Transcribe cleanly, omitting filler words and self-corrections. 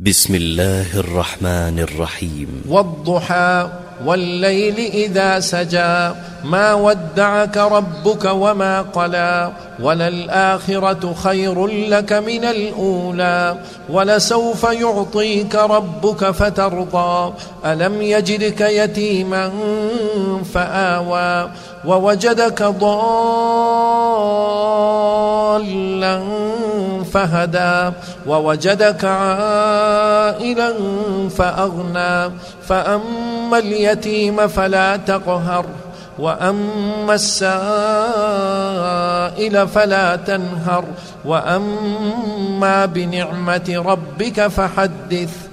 بسم الله الرحمن الرحيم. والضحى والليل إذا سجى ما ودعك ربك وما قلى وللآخرة خير لك من الأولى ولسوف يعطيك ربك فترضى ألم يجدك يتيما فآوى ووجدك ضالا فهدى ووجدك عائلا فأغنى فأما اليتيم فلا تقهر وأما السائل فلا تنهر وأما بنعمة ربك فحدث.